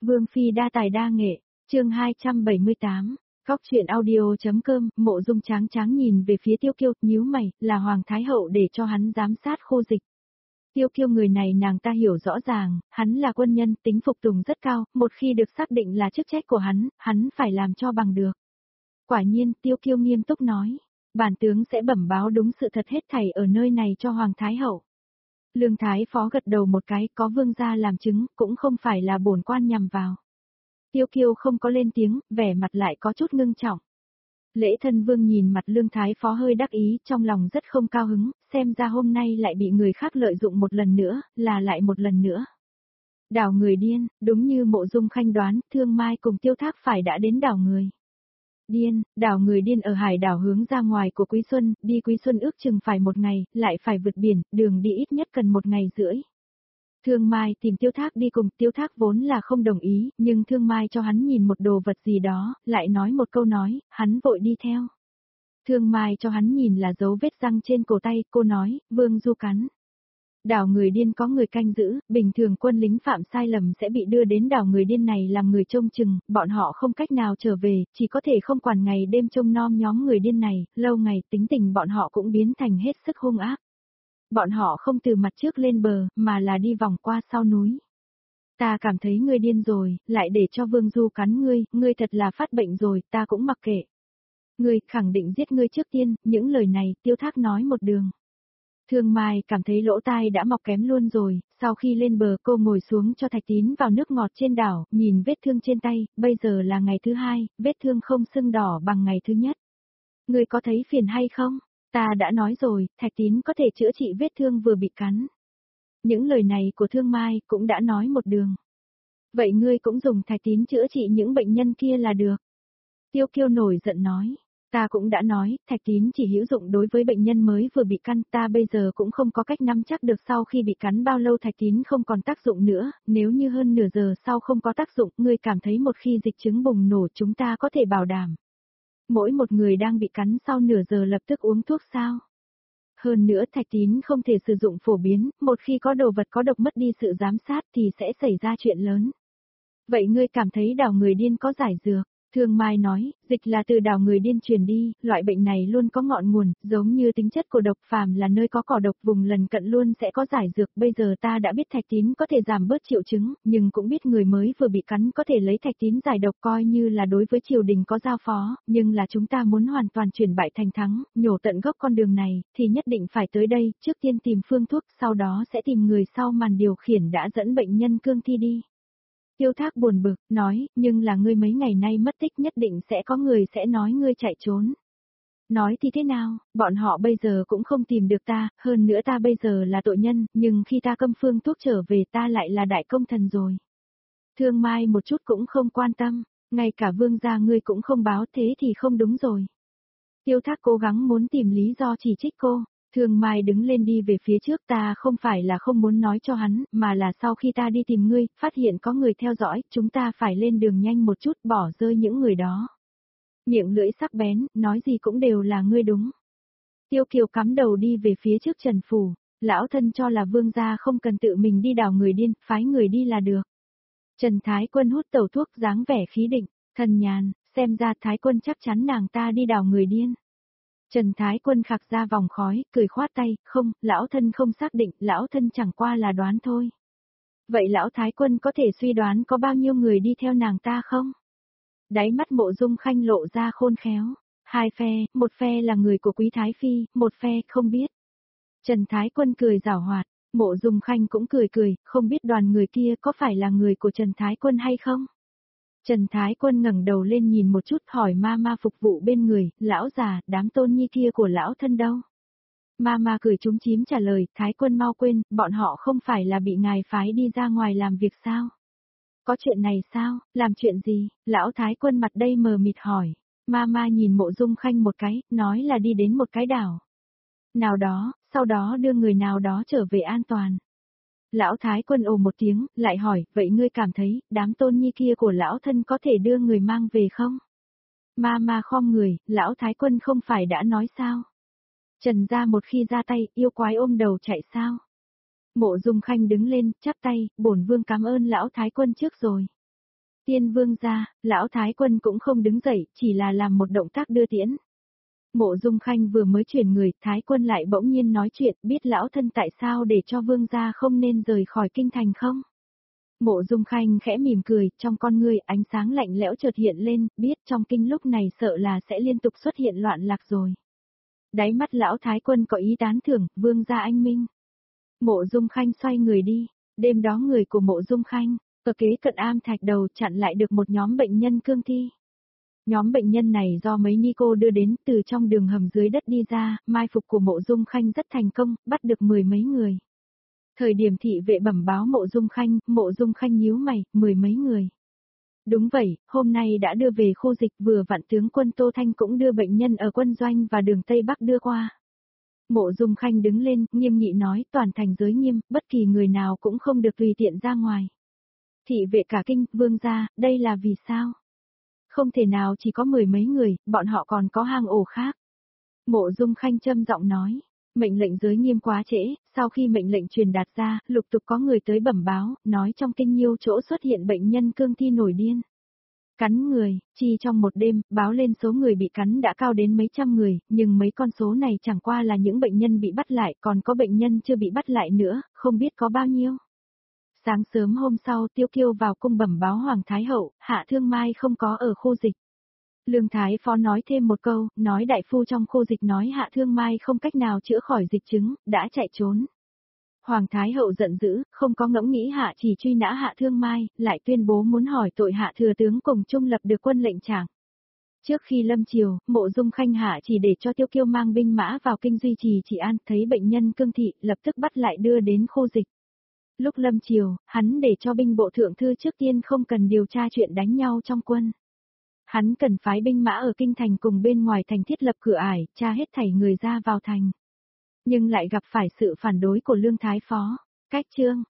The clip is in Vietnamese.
Vương phi đa tài đa nghệ, chương 278, Cóc truyện audio.com, Mộ Dung Tráng Tráng nhìn về phía Tiêu Kiêu, nhíu mày, là Hoàng Thái Hậu để cho hắn giám sát Khô Dịch. Tiêu Kiêu người này nàng ta hiểu rõ ràng, hắn là quân nhân, tính phục tùng rất cao, một khi được xác định là chức trách của hắn phải làm cho bằng được. Quả nhiên, Tiêu Kiêu nghiêm túc nói, bản tướng sẽ bẩm báo đúng sự thật hết thảy ở nơi này cho Hoàng Thái Hậu. Lương Thái Phó gật đầu một cái, có vương gia làm chứng, cũng không phải là bổn quan nhằm vào. Tiêu Kiêu không có lên tiếng, vẻ mặt lại có chút ngưng trọng. Lễ Thân Vương nhìn mặt Lương Thái Phó hơi đắc ý, trong lòng rất không cao hứng, xem ra hôm nay lại bị người khác lợi dụng một lần nữa, là lại một lần nữa. Đảo người điên, đúng như Mộ Dung Khanh đoán, Thương Mai cùng Tiêu Thác phải đã đến đảo người. Điên, đảo người điên ở hải đảo hướng ra ngoài của Quý Xuân, đi Quý Xuân ước chừng phải một ngày, lại phải vượt biển, đường đi ít nhất cần 1 ngày rưỡi. Thương Mai tìm Tiêu Thác đi cùng, Tiêu Thác vốn là không đồng ý, nhưng Thương Mai cho hắn nhìn một đồ vật gì đó, lại nói một câu nói, hắn vội đi theo. Thương Mai cho hắn nhìn là dấu vết răng trên cổ tay, cô nói, Vương Du cắn. Đảo người điên có người canh giữ, bình thường quân lính phạm sai lầm sẽ bị đưa đến đảo người điên này làm người trông chừng, bọn họ không cách nào trở về, chỉ có thể không quản ngày đêm trông nom nhóm người điên này, lâu ngày tính tình bọn họ cũng biến thành hết sức hung ác. Bọn họ không từ mặt trước lên bờ, mà là đi vòng qua sau núi. Ta cảm thấy ngươi điên rồi, lại để cho Vương Du cắn ngươi thật là phát bệnh rồi, ta cũng mặc kệ. Ngươi khẳng định giết ngươi trước tiên, những lời này Tiêu Thác nói một đường. Thương Mai cảm thấy lỗ tai đã mọc kém luôn rồi, sau khi lên bờ cô ngồi xuống cho Thạch Tín vào nước ngọt trên đảo, nhìn vết thương trên tay, bây giờ là ngày thứ 2, vết thương không sưng đỏ bằng ngày thứ nhất. Ngươi có thấy phiền hay không? Ta đã nói rồi, Thạch Tín có thể chữa trị vết thương vừa bị cắn. Những lời này của Thương Mai cũng đã nói một đường. Vậy ngươi cũng dùng Thạch Tín chữa trị những bệnh nhân kia là được. Tiêu Kiêu nổi giận nói. Ta cũng đã nói, Thạch Tín chỉ hữu dụng đối với bệnh nhân mới vừa bị cắn, ta bây giờ cũng không có cách nắm chắc được sau khi bị cắn bao lâu Thạch Tín không còn tác dụng nữa, nếu như hơn nửa giờ sau không có tác dụng, ngươi cảm thấy một khi dịch chứng bùng nổ chúng ta có thể bảo đảm. Mỗi một người đang bị cắn sau nửa giờ lập tức uống thuốc sao? Hơn nữa Thạch Tín không thể sử dụng phổ biến, một khi có đồ vật có độc mất đi sự giám sát thì sẽ xảy ra chuyện lớn. Vậy ngươi cảm thấy đảo người điên có giải dược? Thương Mai nói, dịch là từ đảo người điên truyền đi, loại bệnh này luôn có ngọn nguồn, giống như tính chất của độc phàm là nơi có cỏ độc vùng lần cận luôn sẽ có giải dược. Bây giờ ta đã biết Thạch Tín có thể giảm bớt triệu chứng, nhưng cũng biết người mới vừa bị cắn có thể lấy Thạch Tín giải độc coi như là đối với triều đình có giao phó, nhưng là chúng ta muốn hoàn toàn chuyển bại thành thắng, nhổ tận gốc con đường này, thì nhất định phải tới đây, trước tiên tìm phương thuốc, sau đó sẽ tìm người sau màn điều khiển đã dẫn bệnh nhân cương thi đi. Tiêu Thác buồn bực, nói, nhưng là ngươi mấy ngày nay mất tích nhất định sẽ có người sẽ nói ngươi chạy trốn. Nói thì thế nào, bọn họ bây giờ cũng không tìm được ta, hơn nữa ta bây giờ là tội nhân, nhưng khi ta câm phương thuốc trở về ta lại là đại công thần rồi. Thương Mai một chút cũng không quan tâm, ngay cả vương gia ngươi cũng không báo thế thì không đúng rồi. Tiêu Thác cố gắng muốn tìm lý do chỉ trích cô. Thương Mai đứng lên đi về phía trước, ta không phải là không muốn nói cho hắn, mà là sau khi ta đi tìm ngươi, phát hiện có người theo dõi, chúng ta phải lên đường nhanh một chút, bỏ rơi những người đó. Miệng lưỡi sắc bén, nói gì cũng đều là ngươi đúng. Tiêu Kiều cắm đầu đi về phía trước Trần Phủ, lão thân cho là vương gia không cần tự mình đi đảo người điên, phái người đi là được. Trần Thái Quân hút tẩu thuốc dáng vẻ khí định, thần nhàn, xem ra Thái Quân chắc chắn nàng ta đi đảo người điên. Trần Thái Quân khạc ra vòng khói, cười khoát tay, không, lão thân không xác định, lão thân chẳng qua là đoán thôi. Vậy lão Thái Quân có thể suy đoán có bao nhiêu người đi theo nàng ta không? Đáy mắt Mộ Dung Khanh lộ ra khôn khéo. 2 phe, một phe là người của Quý Thái Phi, một phe không biết. Trần Thái Quân cười giảo hoạt, Mộ Dung Khanh cũng cười, không biết đoàn người kia có phải là người của Trần Thái Quân hay không? Trần Thái Quân ngẩng đầu lên nhìn một chút hỏi ma phục vụ bên người, lão già, đám tôn nhi kia của lão thân đâu? Ma cười chúm chím trả lời, Thái Quân mau quên, bọn họ không phải là bị ngài phái đi ra ngoài làm việc sao? Có chuyện này sao, làm chuyện gì? Lão Thái Quân mặt đây mờ mịt hỏi. Ma nhìn Mộ Dung Khanh một cái, nói là đi đến một cái đảo nào đó, sau đó đưa người nào đó trở về an toàn. Lão Thái Quân ồ một tiếng, lại hỏi, vậy ngươi cảm thấy, đám tôn nhi kia của lão thân có thể đưa người mang về không? Ma khom người, lão Thái Quân không phải đã nói sao? Trần gia một khi ra tay, yêu quái ôm đầu chạy sao? Mộ Dung Khanh đứng lên, chắp tay, bổn vương cảm ơn lão Thái Quân trước rồi. Tiên vương gia, lão thái quân cũng không đứng dậy, chỉ là làm một động tác đưa tiễn. Mộ Dung Khanh vừa mới chuyển người, thái quân lại bỗng nhiên nói chuyện, biết lão thân tại sao để cho vương gia không nên rời khỏi kinh thành không? Mộ Dung Khanh khẽ mỉm cười, trong con ngươi ánh sáng lạnh lẽo chợt hiện lên, biết trong kinh lúc này sợ là sẽ liên tục xuất hiện loạn lạc rồi. Đáy mắt lão thái quân có ý tán thưởng, vương gia anh minh. Mộ Dung Khanh xoay người đi, đêm đó người của Mộ Dung Khanh, ở kế cận Am Thạch Đầu chặn lại được một nhóm bệnh nhân cương thi. Nhóm bệnh nhân này do mấy ni cô đưa đến từ trong đường hầm dưới đất đi ra, mai phục của Mộ Dung Khanh rất thành công, bắt được 10 mấy người. Thời điểm thị vệ bẩm báo Mộ Dung Khanh nhíu mày, 10 mấy người. Đúng vậy, hôm nay đã đưa về khu dịch, vừa vặn tướng quân Tô Thanh cũng đưa bệnh nhân ở quân doanh và đường Tây Bắc đưa qua. Mộ Dung Khanh đứng lên, nghiêm nghị nói, toàn thành giới nghiêm, bất kỳ người nào cũng không được tùy tiện ra ngoài. Thị vệ cả kinh, vương gia, đây là vì sao? Không thể nào chỉ có 10 mấy người, bọn họ còn có hang ổ khác. Mộ Dung Khanh trầm giọng nói, mệnh lệnh giới nghiêm quá trễ, sau khi mệnh lệnh truyền đạt ra, lục tục có người tới bẩm báo, nói trong kinh nhiều chỗ xuất hiện bệnh nhân cương thi nổi điên. Cắn người, chi trong một đêm, báo lên số người bị cắn đã cao đến mấy trăm người, nhưng mấy con số này chẳng qua là những bệnh nhân bị bắt lại, còn có bệnh nhân chưa bị bắt lại nữa, không biết có bao nhiêu. Sáng sớm hôm sau Tiêu Kiêu vào cung bẩm báo Hoàng Thái Hậu, Hạ Thương Mai không có ở khu dịch. Lương Thái Phó nói thêm một câu, nói đại phu trong khu dịch nói Hạ Thương Mai không cách nào chữa khỏi dịch chứng, đã chạy trốn. Hoàng Thái Hậu giận dữ, không có ngẫm nghĩ Hạ chỉ truy nã Hạ Thương Mai, lại tuyên bố muốn hỏi tội Hạ Thừa Tướng cùng Trung lập được quân lệnh trạng. Trước khi lâm triều, Mộ Dung Khanh Hạ chỉ để cho Tiêu Kiêu mang binh mã vào kinh duy trì trị an, thấy bệnh nhân cương thị, lập tức bắt lại đưa đến khu dịch. Lúc lâm triều, hắn để cho binh bộ thượng thư trước tiên không cần điều tra chuyện đánh nhau trong quân. Hắn cần phái binh mã ở kinh thành cùng bên ngoài thành thiết lập cửa ải, tra hết thảy người ra vào thành. Nhưng lại gặp phải sự phản đối của Lương Thái Phó. Cách chương